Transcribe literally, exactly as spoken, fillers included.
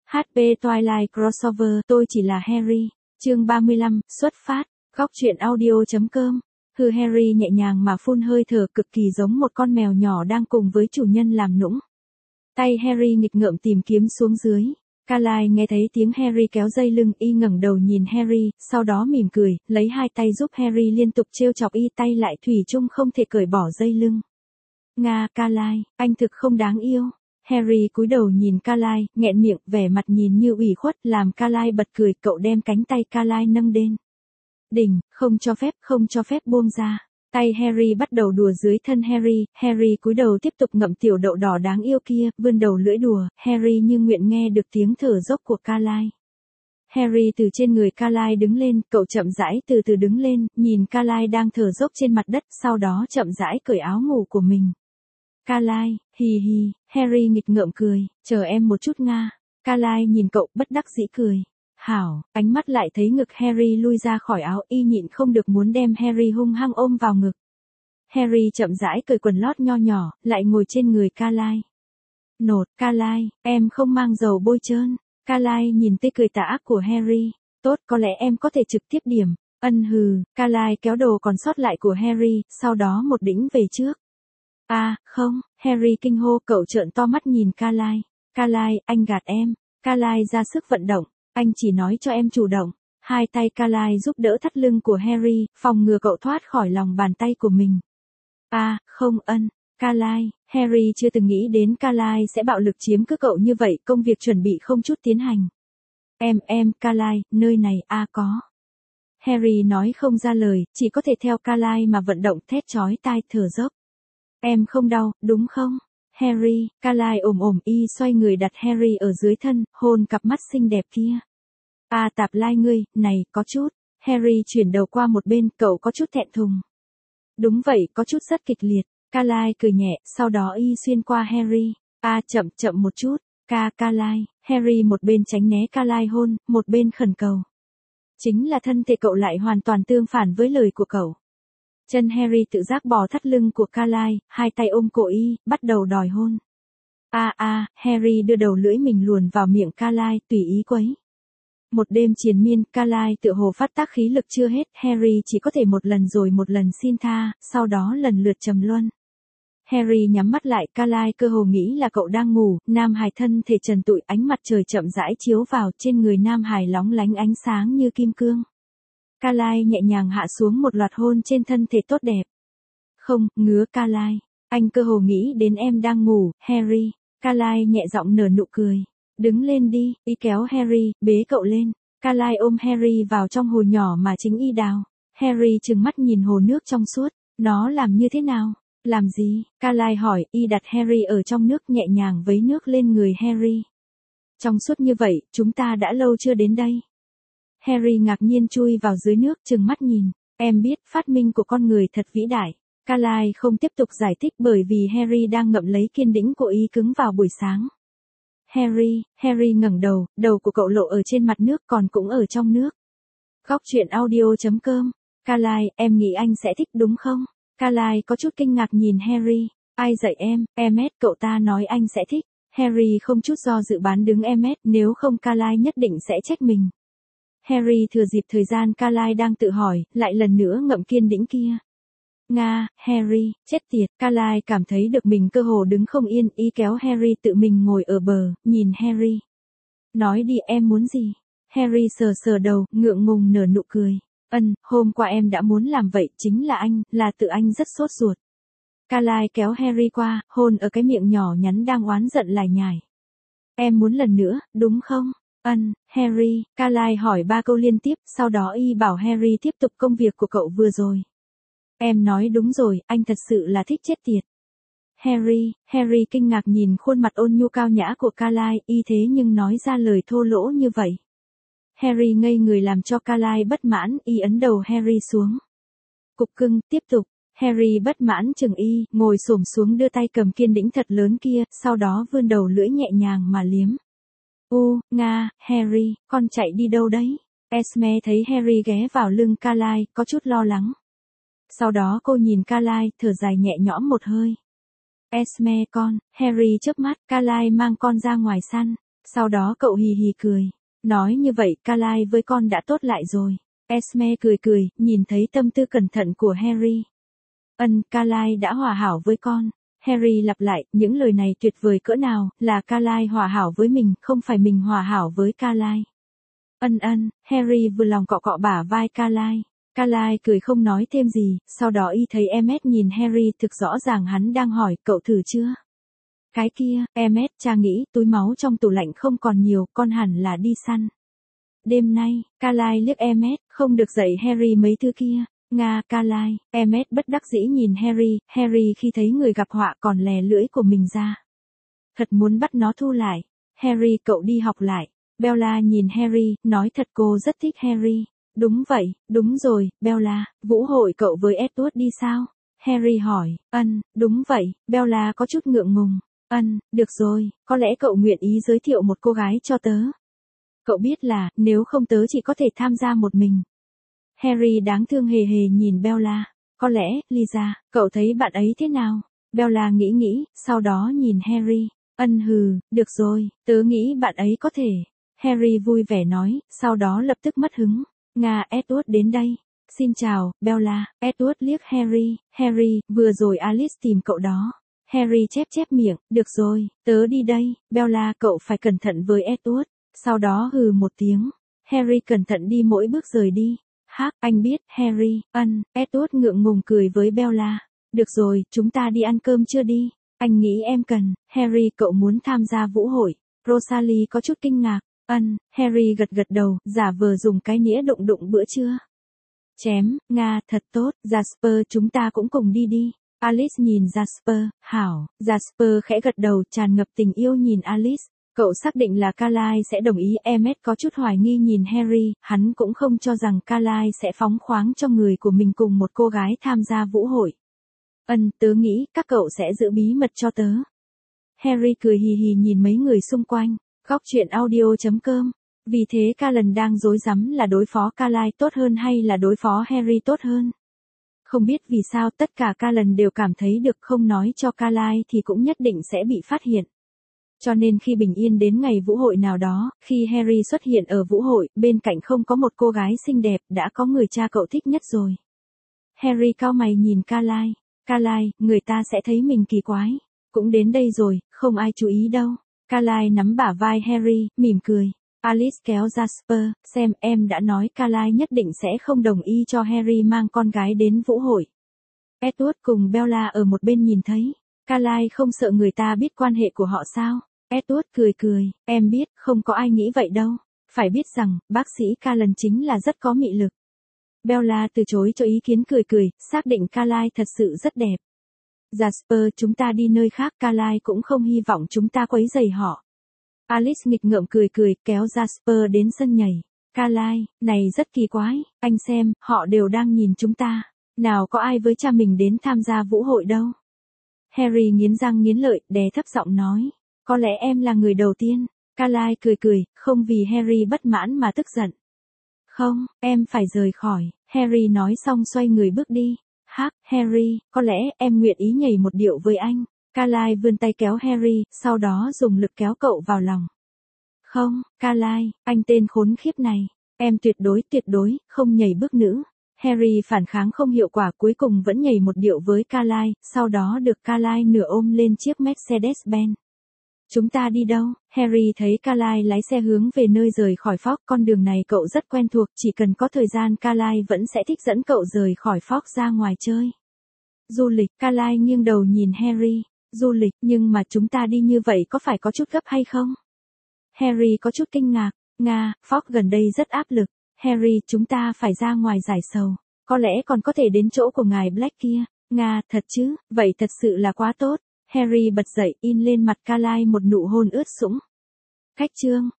hát pê Twilight Crossover, tôi chỉ là Harry. Chương ba mươi lăm, xuất phát. Góc truyện audio.com. Hừ, Harry nhẹ nhàng mà phun hơi thở cực kỳ giống một con mèo nhỏ đang cùng với chủ nhân làm nũng. Tay Harry nghịch ngợm tìm kiếm xuống dưới. Carlisle nghe thấy tiếng Harry kéo dây lưng, y ngẩng đầu nhìn Harry, sau đó mỉm cười, lấy hai tay giúp Harry liên tục trêu chọc y, tay lại thủy chung không thể cởi bỏ dây lưng. Nga, Carlisle, anh thực không đáng yêu. Harry cúi đầu nhìn Carlisle, nghẹn miệng, vẻ mặt nhìn như ủy khuất, làm Carlisle bật cười, cậu đem cánh tay Carlisle nâng lên. Đỉnh, không cho phép, không cho phép buông ra. Tay Harry bắt đầu đùa dưới thân Harry, Harry cúi đầu tiếp tục ngậm tiểu đậu đỏ đáng yêu kia, vươn đầu lưỡi đùa, Harry như nguyện nghe được tiếng thở dốc của Carlisle. Harry từ trên người Carlisle đứng lên, cậu chậm rãi từ từ đứng lên, nhìn Carlisle đang thở dốc trên mặt đất, sau đó chậm rãi cởi áo ngủ của mình. Carlisle, hì hì, Harry nghịch ngợm cười, chờ em một chút Nga. Carlisle nhìn cậu, bất đắc dĩ cười. Hảo, ánh mắt lại thấy ngực Harry lui ra khỏi áo, y nhịn không được muốn đem Harry hung hăng ôm vào ngực. Harry chậm rãi cởi quần lót nho nhỏ, lại ngồi trên người Carlisle. Nột, Carlisle, em không mang dầu bôi trơn. Carlisle nhìn tươi cười tà ác của Harry. Tốt, có lẽ em có thể trực tiếp điểm. Ân hừ, Carlisle kéo đồ còn sót lại của Harry, sau đó một đĩnh về trước. À, không, Harry kinh hô, cậu trợn to mắt nhìn Carlisle. Carlisle, anh gạt em. Carlisle ra sức vận động. Anh chỉ nói cho em chủ động. Hai tay Carlisle giúp đỡ thắt lưng của Harry, phòng ngừa cậu thoát khỏi lòng bàn tay của mình. À, không ân. Carlisle, Harry chưa từng nghĩ đến Carlisle sẽ bạo lực chiếm cứ cậu như vậy, công việc chuẩn bị không chút tiến hành. Em, em, Carlisle, nơi này, a à, có. Harry nói không ra lời, chỉ có thể theo Carlisle mà vận động, thét chói tai, thở dốc. Em không đau, đúng không? Harry, Carlisle ồm ồm, y xoay người đặt Harry ở dưới thân, hôn cặp mắt xinh đẹp kia. À tạp lai ngươi, này, có chút. Harry chuyển đầu qua một bên, cậu có chút thẹn thùng. Đúng vậy, có chút rất kịch liệt. Carlisle cười nhẹ, sau đó y xuyên qua Harry. À chậm, chậm một chút. Ca, Carlisle. Harry một bên tránh né Carlisle hôn, một bên khẩn cầu. Chính là thân thể cậu lại hoàn toàn tương phản với lời của cậu. Chân Harry tự giác bò thắt lưng của Carlisle, hai tay ôm cổ y, bắt đầu đòi hôn. A a, à, Harry đưa đầu lưỡi mình luồn vào miệng Carlisle, tùy ý quấy. Một đêm triền miên, Carlisle tự hồ phát tác khí lực chưa hết, Harry chỉ có thể một lần rồi một lần xin tha, sau đó lần lượt trầm luân. Harry nhắm mắt lại, Carlisle cơ hồ nghĩ là cậu đang ngủ, Nam Hải thân thể trần trụi, ánh mặt trời chậm rãi chiếu vào, trên người Nam Hải lóng lánh ánh sáng như kim cương. Carlisle nhẹ nhàng hạ xuống một loạt hôn trên thân thể tốt đẹp. Không, ngứa Carlisle. Anh cơ hồ nghĩ đến em đang ngủ, Harry. Carlisle nhẹ giọng nở nụ cười. Đứng lên đi, y kéo Harry, bế cậu lên. Carlisle ôm Harry vào trong hồ nhỏ mà chính y đào. Harry trừng mắt nhìn hồ nước trong suốt. Nó làm như thế nào? Làm gì? Carlisle hỏi, y đặt Harry ở trong nước nhẹ nhàng vấy nước lên người Harry. Trong suốt như vậy, chúng ta đã lâu chưa đến đây. Harry ngạc nhiên chui vào dưới nước, trừng mắt nhìn. Em biết, phát minh của con người thật vĩ đại. Carlisle không tiếp tục giải thích bởi vì Harry đang ngậm lấy kiên đĩnh của y cứng vào buổi sáng. Harry, Harry ngẩng đầu, đầu của cậu lộ ở trên mặt nước còn cũng ở trong nước. Góc truyện audio.com. Carlisle, em nghĩ anh sẽ thích đúng không? Carlisle có chút kinh ngạc nhìn Harry. Ai dạy em, Emmet, cậu ta nói anh sẽ thích. Harry không chút do dự bán đứng Emmet, nếu không Carlisle nhất định sẽ trách mình. Harry thừa dịp thời gian Carlisle đang tự hỏi, lại lần nữa ngậm kiên đĩnh kia. Nga, Harry, chết tiệt, Carlisle cảm thấy được mình cơ hồ đứng không yên, y kéo Harry tự mình ngồi ở bờ, nhìn Harry. Nói đi, em muốn gì? Harry sờ sờ đầu, ngượng ngùng nở nụ cười. Ân, hôm qua em đã muốn làm vậy, chính là anh, là tự anh rất sốt ruột. Carlisle kéo Harry qua, hôn ở cái miệng nhỏ nhắn đang oán giận lải nhải. Em muốn lần nữa, đúng không? Ân, Harry, Carlisle hỏi ba câu liên tiếp, sau đó y bảo Harry tiếp tục công việc của cậu vừa rồi. Em nói đúng rồi, anh thật sự là thích chết tiệt. Harry, Harry kinh ngạc nhìn khuôn mặt ôn nhu cao nhã của Carlisle, y thế nhưng nói ra lời thô lỗ như vậy. Harry ngây người làm cho Carlisle bất mãn, y ấn đầu Harry xuống. Cục cưng, tiếp tục. Harry bất mãn chừng y, ngồi xổm xuống đưa tay cầm kiên đĩnh thật lớn kia, sau đó vươn đầu lưỡi nhẹ nhàng mà liếm. U, Nga, Harry, con chạy đi đâu đấy? Esme thấy Harry ghé vào lưng Carlisle, có chút lo lắng. Sau đó cô nhìn Carlisle, thở dài nhẹ nhõm một hơi. Esme con, Harry chớp mắt, Carlisle mang con ra ngoài săn. Sau đó cậu hì hì cười. Nói như vậy Carlisle với con đã tốt lại rồi. Esme cười cười, nhìn thấy tâm tư cẩn thận của Harry. Ân, Carlisle đã hòa hảo với con. Harry lặp lại, những lời này tuyệt vời cỡ nào, là Carlisle hòa hảo với mình, không phải mình hòa hảo với Carlisle. Ân ân, Harry vừa lòng cọ cọ bả vai Carlisle. Carlisle cười không nói thêm gì, sau đó y thấy Emmet nhìn Harry thực rõ ràng hắn đang hỏi, cậu thử chưa? Cái kia, Emmet, cha nghĩ túi máu trong tủ lạnh không còn nhiều, con hẳn là đi săn. Đêm nay, Carlisle liếc Emmet, không được dạy Harry mấy thứ kia. Nga, Carlisle, Emmet bất đắc dĩ nhìn Harry, Harry khi thấy người gặp họa còn lè lưỡi của mình ra. Thật muốn bắt nó thu lại. Harry, cậu đi học lại. Bella nhìn Harry, nói thật cô rất thích Harry. Đúng vậy, đúng rồi, Bella, vũ hội cậu với Edward đi sao? Harry hỏi. Ân, đúng vậy, Bella có chút ngượng ngùng. Ân, được rồi, có lẽ cậu nguyện ý giới thiệu một cô gái cho tớ. Cậu biết là, nếu không tớ chỉ có thể tham gia một mình. Harry đáng thương hề hề nhìn Bella. Có lẽ, Lisa, cậu thấy bạn ấy thế nào? Bella nghĩ nghĩ, sau đó nhìn Harry. Ân hừ, được rồi, tớ nghĩ bạn ấy có thể. Harry vui vẻ nói, sau đó lập tức mất hứng. Nga, Edward đến đây. Xin chào, Bella. Edward liếc Harry. Harry, vừa rồi Alice tìm cậu đó. Harry chép chép miệng, được rồi, tớ đi đây. Bella, cậu phải cẩn thận với Edward. Sau đó hừ một tiếng. Harry cẩn thận đi mỗi bước rời đi. Hắc, anh biết, Harry. Ân, Edward ngượng ngùng cười với Bella. Được rồi, chúng ta đi ăn cơm chưa đi? Anh nghĩ em cần. Harry, cậu muốn tham gia vũ hội. Rosalie có chút kinh ngạc. Ân, Harry gật gật đầu, giả vờ dùng cái nĩa đụng đụng bữa trưa. Chém, Nga, thật tốt, Jasper chúng ta cũng cùng đi đi. Alice nhìn Jasper, hảo, Jasper khẽ gật đầu tràn ngập tình yêu nhìn Alice. Cậu xác định là Carlisle sẽ đồng ý. Emmet có chút hoài nghi nhìn Harry, hắn cũng không cho rằng Carlisle sẽ phóng khoáng cho người của mình cùng một cô gái tham gia vũ hội. Ân, tớ nghĩ các cậu sẽ giữ bí mật cho tớ. Harry cười hì hì nhìn mấy người xung quanh. Góc truyện audio chấm com. Vì thế Callan đang rối rắm là đối phó Carlisle tốt hơn hay là đối phó Harry tốt hơn. Không biết vì sao tất cả Callan đều cảm thấy được không nói cho Carlisle thì cũng nhất định sẽ bị phát hiện. Cho nên khi bình yên đến ngày vũ hội nào đó, khi Harry xuất hiện ở vũ hội, bên cạnh không có một cô gái xinh đẹp, đã có người cha cậu thích nhất rồi. Harry cau mày nhìn Carlisle. Carlisle, người ta sẽ thấy mình kỳ quái. Cũng đến đây rồi, không ai chú ý đâu. Carlisle nắm bả vai Harry, mỉm cười. Alice kéo Jasper, xem em đã nói Carlisle nhất định sẽ không đồng ý cho Harry mang con gái đến vũ hội. Edward cùng Bella ở một bên nhìn thấy. Carlisle không sợ người ta biết quan hệ của họ sao? Edward cười cười, em biết, không có ai nghĩ vậy đâu. Phải biết rằng, bác sĩ Callan chính là rất có mị lực. Bella từ chối cho ý kiến cười cười, xác định Carlisle thật sự rất đẹp. Jasper, chúng ta đi nơi khác, Carlisle cũng không hy vọng chúng ta quấy rầy họ. Alice nghịch ngợm cười cười, kéo Jasper đến sân nhảy. Carlisle, này rất kỳ quái, anh xem, họ đều đang nhìn chúng ta. Nào có ai với cha mình đến tham gia vũ hội đâu. Harry nghiến răng nghiến lợi, đè thấp giọng nói. Có lẽ em là người đầu tiên. Carlisle cười cười, không vì Harry bất mãn mà tức giận. Không, em phải rời khỏi. Harry nói xong xoay người bước đi. Hắc, Harry, có lẽ em nguyện ý nhảy một điệu với anh. Carlisle vươn tay kéo Harry, sau đó dùng lực kéo cậu vào lòng. Không, Carlisle, anh tên khốn khiếp này. Em tuyệt đối tuyệt đối, không nhảy bước nữ. Harry phản kháng không hiệu quả cuối cùng vẫn nhảy một điệu với Carlisle, sau đó được Carlisle nửa ôm lên chiếc Mercedes-Benz. Chúng ta đi đâu? Harry thấy Carlisle lái xe hướng về nơi rời khỏi Fox, con đường này cậu rất quen thuộc, chỉ cần có thời gian Carlisle vẫn sẽ thích dẫn cậu rời khỏi Fox ra ngoài chơi. Du lịch, Carlisle nghiêng đầu nhìn Harry. Du lịch, nhưng mà chúng ta đi như vậy có phải có chút gấp hay không? Harry có chút kinh ngạc. Nga, Fox gần đây rất áp lực. Harry, chúng ta phải ra ngoài giải sầu. Có lẽ còn có thể đến chỗ của ngài Black kia. Nga, thật chứ, vậy thật sự là quá tốt. Harry bật dậy, in lên mặt Carlisle một nụ hôn ướt sũng. Cách chương.